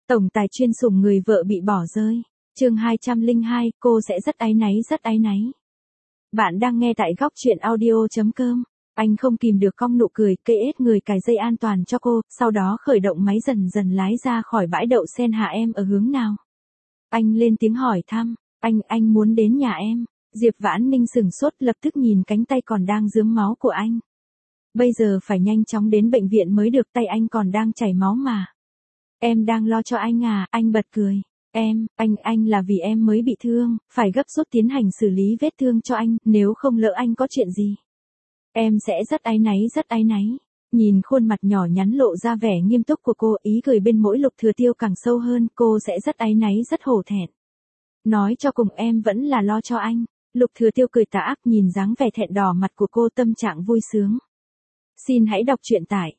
Tổng tài chuyên sủng người vợ bị bỏ rơi. Chương 202, cô sẽ rất áy náy rất áy náy. Bạn đang nghe tại góc truyện audio.com. Anh không kìm được cong nụ cười, kê ết người cài dây an toàn cho cô, sau đó khởi động máy dần dần lái ra khỏi bãi đậu xe. Hạ em ở hướng nào? Anh lên tiếng hỏi thăm. Anh muốn đến nhà em. Diệp Vãn Ninh sửng sốt, lập tức nhìn cánh tay còn đang rướm máu của anh. Bây giờ phải nhanh chóng đến bệnh viện mới được, tay anh còn đang chảy máu mà. Em đang lo cho anh à? Anh bật cười. Anh là vì em mới bị thương, phải gấp rút tiến hành xử lý vết thương cho anh, nếu không lỡ anh có chuyện gì. Em sẽ rất áy náy rất áy náy. Nhìn khuôn mặt nhỏ nhắn lộ ra vẻ nghiêm túc của cô, ý cười bên mỗi Lục Thừa Tiêu càng sâu hơn, cô sẽ rất áy náy rất hổ thẹn. Nói cho cùng em vẫn là lo cho anh. Lục Thừa Tiêu cười tà ác nhìn dáng vẻ thẹn đỏ mặt của cô, tâm trạng vui sướng. Xin hãy đọc truyện tại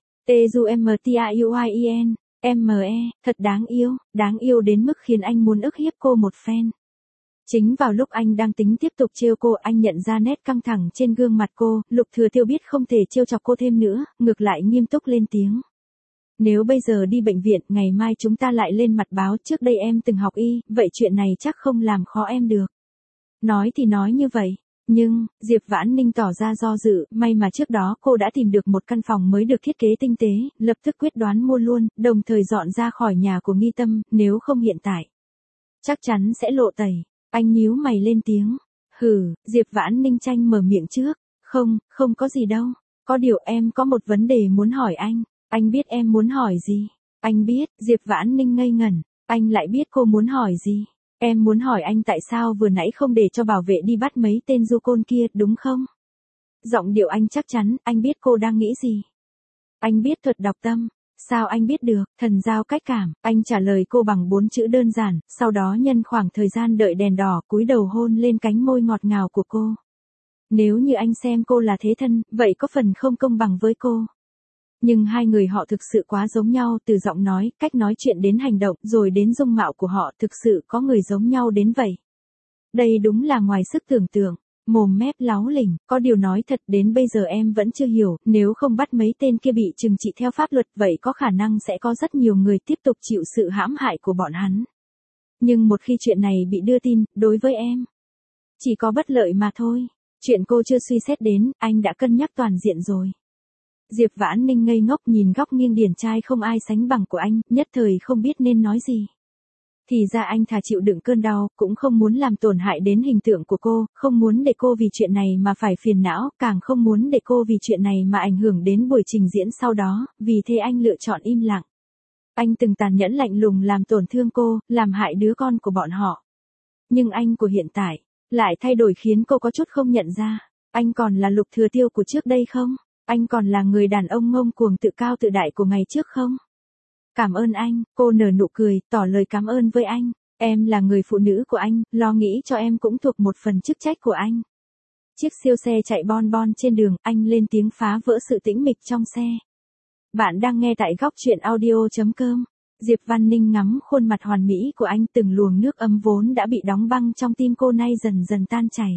Tjumtauin. Thật đáng yêu đến mức khiến anh muốn ức hiếp cô một phen. Chính vào lúc anh đang tính tiếp tục trêu cô, anh nhận ra nét căng thẳng trên gương mặt cô. Lục Thừa Tiêu biết không thể trêu chọc cô thêm nữa, ngược lại nghiêm túc lên tiếng. Nếu bây giờ đi bệnh viện, ngày mai chúng ta lại lên mặt báo, trước đây em từng học y, vậy chuyện này chắc không làm khó em được. Nói thì nói như vậy, nhưng, Diệp Vãn Ninh tỏ ra do dự, may mà trước đó cô đã tìm được một căn phòng mới được thiết kế tinh tế, lập tức quyết đoán mua luôn, đồng thời dọn ra khỏi nhà của Nghi Tâm, nếu không hiện tại, chắc chắn sẽ lộ tẩy. Anh nhíu mày lên tiếng. Diệp Vãn Ninh tranh mở miệng trước. Không có gì đâu. Có điều em có một vấn đề muốn hỏi anh. Anh biết em muốn hỏi gì? Anh biết, Diệp Vãn Ninh ngây ngẩn. Anh lại biết cô muốn hỏi gì? Em muốn hỏi anh tại sao vừa nãy không để cho bảo vệ đi bắt mấy tên du côn kia, đúng không? Giọng điệu anh chắc chắn, anh biết cô đang nghĩ gì. Anh biết thuật đọc tâm. Sao anh biết được? Thần giao cách cảm. Anh trả lời cô bằng 4 chữ đơn giản, sau đó nhân khoảng thời gian đợi đèn đỏ, cúi đầu hôn lên cánh môi ngọt ngào của cô. Nếu như anh xem cô là thế thân, vậy có phần không công bằng với cô. Nhưng hai người họ thực sự quá giống nhau, từ giọng nói, cách nói chuyện đến hành động, rồi đến dung mạo của họ, thực sự có người giống nhau đến vậy. Đây đúng là ngoài sức tưởng tượng. Mồm mép láo lỉnh, có điều nói thật đến bây giờ em vẫn chưa hiểu, nếu không bắt mấy tên kia bị trừng trị theo pháp luật, vậy có khả năng sẽ có rất nhiều người tiếp tục chịu sự hãm hại của bọn hắn. Nhưng một khi chuyện này bị đưa tin, đối với em, chỉ có bất lợi mà thôi. Chuyện cô chưa suy xét đến, anh đã cân nhắc toàn diện rồi. Diệp Vãn Ninh ngây ngốc nhìn góc nghiêng điển trai không ai sánh bằng của anh, nhất thời không biết nên nói gì. Thì ra anh thà chịu đựng cơn đau, cũng không muốn làm tổn hại đến hình tượng của cô, không muốn để cô vì chuyện này mà phải phiền não, càng không muốn để cô vì chuyện này mà ảnh hưởng đến buổi trình diễn sau đó, vì thế anh lựa chọn im lặng. Anh từng tàn nhẫn lạnh lùng làm tổn thương cô, làm hại đứa con của bọn họ. Nhưng anh của hiện tại, lại thay đổi khiến cô có chút không nhận ra. Anh còn là Lục Thừa Tiêu của trước đây không? Anh còn là người đàn ông ngông cuồng tự cao tự đại của ngày trước không? Cảm ơn anh, cô nở nụ cười, tỏ lời cảm ơn với anh. Em là người phụ nữ của anh, lo nghĩ cho em cũng thuộc một phần chức trách của anh. Chiếc siêu xe chạy bon bon trên đường, anh lên tiếng phá vỡ sự tĩnh mịch trong xe. Bạn đang nghe tại góc truyện audio.com. Diệp Văn Ninh ngắm khuôn mặt hoàn mỹ của anh, từng luồng nước ấm vốn đã bị đóng băng trong tim cô nay dần dần tan chảy.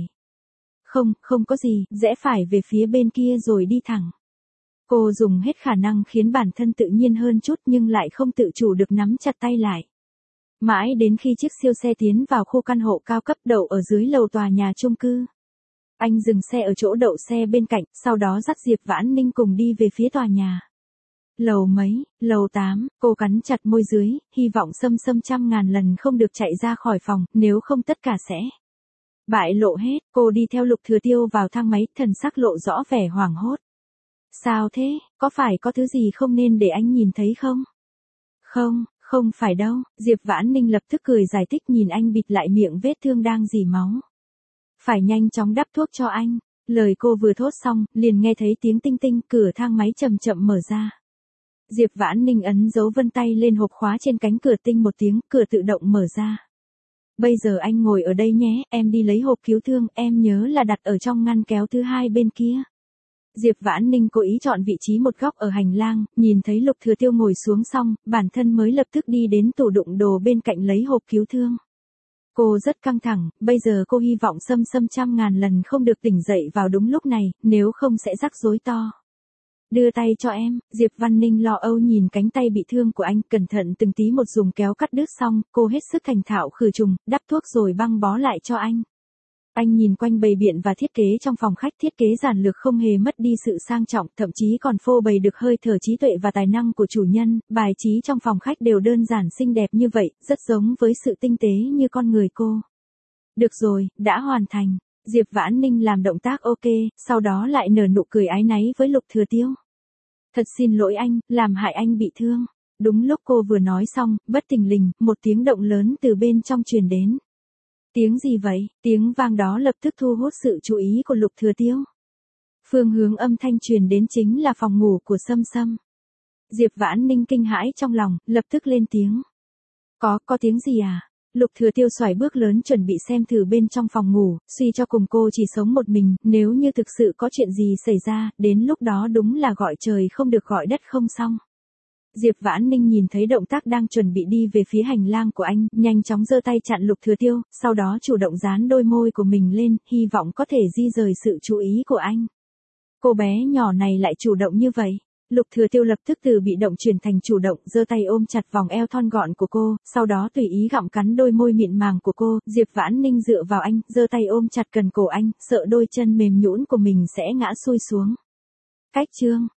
Không có gì, rẽ phải về phía bên kia rồi đi thẳng. Cô dùng hết khả năng khiến bản thân tự nhiên hơn chút nhưng lại không tự chủ được nắm chặt tay lại. Mãi đến khi chiếc siêu xe tiến vào khu căn hộ cao cấp đậu ở dưới lầu tòa nhà chung cư. Anh dừng xe ở chỗ đậu xe bên cạnh, sau đó dắt Diệp Vãn Ninh cùng đi về phía tòa nhà. Lầu mấy, lầu 8, cô cắn chặt môi dưới, hy vọng xâm trăm ngàn lần không được chạy ra khỏi phòng, nếu không tất cả sẽ bại lộ hết. Cô đi theo Lục Thừa Tiêu vào thang máy, thần sắc lộ rõ vẻ hoảng hốt. Sao thế, có phải có thứ gì không nên để anh nhìn thấy không? Không phải đâu, Diệp Vãn Ninh lập tức cười giải thích nhìn anh bịt lại miệng vết thương đang rỉ máu. Phải nhanh chóng đắp thuốc cho anh. Lời cô vừa thốt xong, liền nghe thấy tiếng tinh tinh, cửa thang máy chậm chậm mở ra. Diệp Vãn Ninh ấn dấu vân tay lên hộp khóa trên cánh cửa, tinh một tiếng, cửa tự động mở ra. Bây giờ anh ngồi ở đây nhé, em đi lấy hộp cứu thương, em nhớ là đặt ở trong ngăn kéo thứ hai bên kia. Diệp Vãn Ninh cố ý chọn vị trí một góc ở hành lang, nhìn thấy Lục Thừa Tiêu ngồi xuống xong, bản thân mới lập tức đi đến tủ đựng đồ bên cạnh lấy hộp cứu thương. Cô rất căng thẳng, bây giờ cô hy vọng xâm trăm ngàn lần không được tỉnh dậy vào đúng lúc này, nếu không sẽ rắc rối to. Đưa tay cho em, Diệp Văn Ninh lo âu nhìn cánh tay bị thương của anh, cẩn thận từng tí một dùng kéo cắt đứt xong, cô hết sức thành thạo khử trùng, đắp thuốc rồi băng bó lại cho anh. Anh nhìn quanh bày biện và thiết kế trong phòng khách, thiết kế giản lược không hề mất đi sự sang trọng, thậm chí còn phô bày được hơi thở trí tuệ và tài năng của chủ nhân, bài trí trong phòng khách đều đơn giản xinh đẹp như vậy, rất giống với sự tinh tế như con người cô. Được rồi, đã hoàn thành. Diệp Vãn Ninh làm động tác ok, sau đó lại nở nụ cười áy náy với Lục Thừa Tiêu. Thật xin lỗi anh, làm hại anh bị thương. Đúng lúc cô vừa nói xong, bất thình lình, một tiếng động lớn từ bên trong truyền đến. Tiếng gì vậy? Tiếng vang đó lập tức thu hút sự chú ý của Lục Thừa Tiêu. Phương hướng âm thanh truyền đến chính là phòng ngủ của Sâm Sâm. Diệp Vãn Ninh kinh hãi trong lòng, lập tức lên tiếng. Có tiếng gì à? Lục Thừa Tiêu xoài bước lớn chuẩn bị xem thử bên trong phòng ngủ, suy cho cùng cô chỉ sống một mình, nếu như thực sự có chuyện gì xảy ra, đến lúc đó đúng là gọi trời không được gọi đất không xong. Diệp Vãn Ninh nhìn thấy động tác đang chuẩn bị đi về phía hành lang của anh, nhanh chóng giơ tay chặn Lục Thừa Tiêu, sau đó chủ động dán đôi môi của mình lên, hy vọng có thể di rời sự chú ý của anh. Cô bé nhỏ này lại chủ động như vậy. Lục Thừa Tiêu lập tức từ bị động chuyển thành chủ động, giơ tay ôm chặt vòng eo thon gọn của cô, sau đó tùy ý gặm cắn đôi môi mịn màng của cô. Diệp Vãn Ninh dựa vào anh, giơ tay ôm chặt cần cổ anh, sợ đôi chân mềm nhũn của mình sẽ ngã xuôi xuống. Cách chương